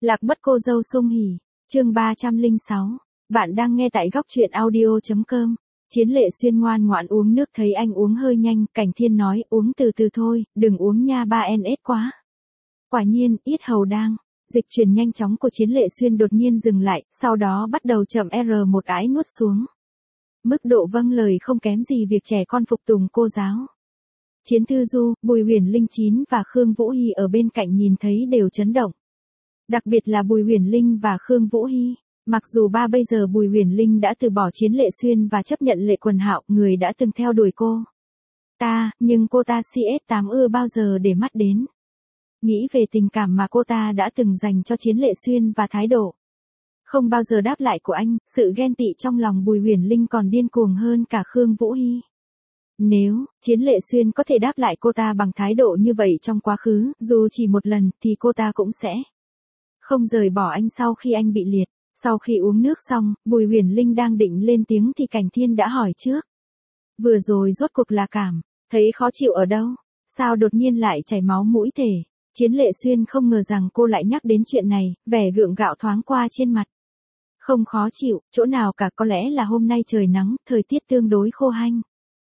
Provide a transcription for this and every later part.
Lạc mất cô dâu sung hỉ. Chương 306. Bạn đang nghe tại góc truyện audio.com. Chiến Lệ Xuyên ngoan ngoãn uống nước, thấy anh uống hơi nhanh, Cảnh Thiên nói uống từ từ thôi, đừng uống nha ba NS quá. Quả nhiên, yết hầu đang dịch chuyển nhanh chóng của Chiến Lệ Xuyên đột nhiên dừng lại, sau đó bắt đầu chậm R1 ái nuốt xuống. Mức độ vâng lời không kém gì việc trẻ con phục tùng cô giáo. Chiến Thư Du, Bùi Huyền Linh Chín và Khương Vũ Hy ở bên cạnh nhìn thấy đều chấn động. Đặc biệt là Bùi Huyền Linh và Khương Vũ Hy. Mặc dù bây giờ Bùi Huyền Linh đã từ bỏ Chiến Lệ Xuyên và chấp nhận Lệ Quần Hạo, người đã từng theo đuổi cô ta, nhưng cô ta CS8 ưa bao giờ để mắt đến. Nghĩ về tình cảm mà cô ta đã từng dành cho Chiến Lệ Xuyên và thái độ không bao giờ đáp lại của anh, sự ghen tị trong lòng Bùi Huyền Linh còn điên cuồng hơn cả Khương Vũ Hy. Nếu Chiến Lệ Xuyên có thể đáp lại cô ta bằng thái độ như vậy trong quá khứ, dù chỉ một lần, thì cô ta cũng sẽ không rời bỏ anh sau khi anh bị liệt. Sau khi uống nước xong, Bùi Huyền Linh đang định lên tiếng thì Cảnh Thiên đã hỏi trước. Vừa rồi rốt cuộc là thấy khó chịu ở đâu? Sao đột nhiên lại chảy máu mũi thế? Chiến Lệ Xuyên không ngờ rằng cô lại nhắc đến chuyện này, vẻ gượng gạo thoáng qua trên mặt. Không khó chịu, chỗ nào cả, có lẽ là hôm nay trời nắng, thời tiết tương đối khô hanh.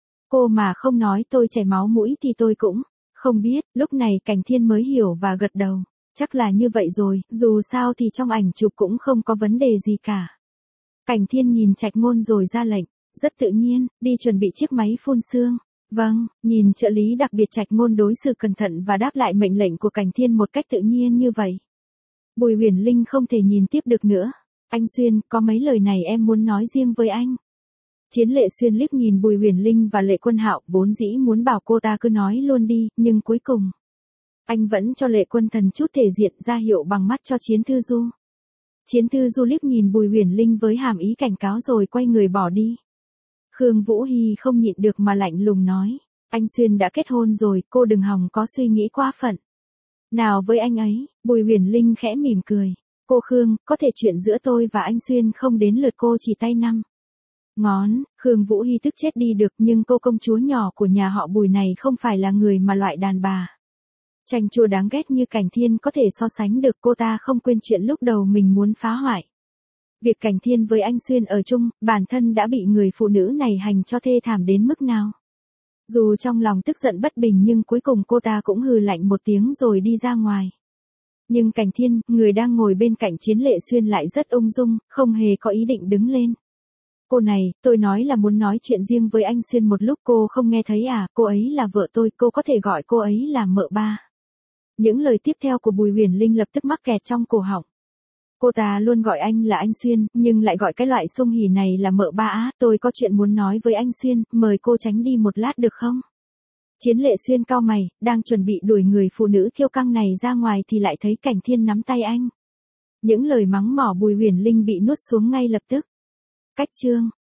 Cô mà không nói tôi chảy máu mũi thì tôi cũng không biết. Lúc này Cảnh Thiên mới hiểu và gật đầu. Chắc là như vậy rồi, dù sao thì trong ảnh chụp cũng không có vấn đề gì cả. Cảnh Thiên nhìn Trạch Ngôn rồi ra lệnh, rất tự nhiên, đi chuẩn bị chiếc máy phun sương. Vâng, nhìn trợ lý đặc biệt Trạch Ngôn đối xử cẩn thận và đáp lại mệnh lệnh của Cảnh Thiên một cách tự nhiên như vậy. Bùi Huyền Linh không thể nhìn tiếp được nữa. Anh Xuyên, có mấy lời này em muốn nói riêng với anh. Chiến Lệ Xuyên liếc nhìn Bùi Huyền Linh và Lệ Quân Hạo, vốn dĩ muốn bảo cô ta cứ nói luôn đi, nhưng cuối cùng anh vẫn cho Lệ Quân Thần chút thể diện, ra hiệu bằng mắt cho Chiến Thư Du. Chiến Thư Du liếc nhìn Bùi Huyền Linh với hàm ý cảnh cáo rồi quay người bỏ đi. Khương Vũ Hy không nhịn được mà lạnh lùng nói, anh Xuyên đã kết hôn rồi, cô đừng hòng có suy nghĩ quá phận nào với anh ấy. Bùi Huyền Linh khẽ mỉm cười, cô Khương, có thể chuyện giữa tôi và anh Xuyên không đến lượt cô chỉ tay năm ngón. Khương Vũ Hy tức chết đi được, nhưng cô công chúa nhỏ của nhà họ Bùi này không phải là người mà loại đàn bà chanh chua đáng ghét như Cảnh Thiên có thể so sánh được. Cô ta không quên chuyện lúc đầu mình muốn phá hoại việc Cảnh Thiên với anh Xuyên ở chung, bản thân đã bị người phụ nữ này hành cho thê thảm đến mức nào. Dù trong lòng tức giận bất bình nhưng cuối cùng cô ta cũng hừ lạnh một tiếng rồi đi ra ngoài. Nhưng Cảnh Thiên, người đang ngồi bên cạnh Chiến Lệ Xuyên lại rất ung dung, không hề có ý định đứng lên. Cô này, tôi nói là muốn nói chuyện riêng với anh Xuyên một lúc, cô không nghe thấy à? Cô ấy là vợ tôi, cô có thể gọi cô ấy là mợ ba. Những lời tiếp theo của Bùi Huyền Linh lập tức mắc kẹt trong cổ họng. Cô ta luôn gọi anh là anh Xuyên, nhưng lại gọi cái loại sung hỉ này là mợ ba á. Tôi có chuyện muốn nói với anh Xuyên, mời cô tránh đi một lát được không? Chiến Lệ Xuyên cau mày, đang chuẩn bị đuổi người phụ nữ kiêu căng này ra ngoài thì lại thấy Cảnh Thiên nắm tay anh. Những lời mắng mỏ Bùi Huyền Linh bị nuốt xuống ngay lập tức. Cách chương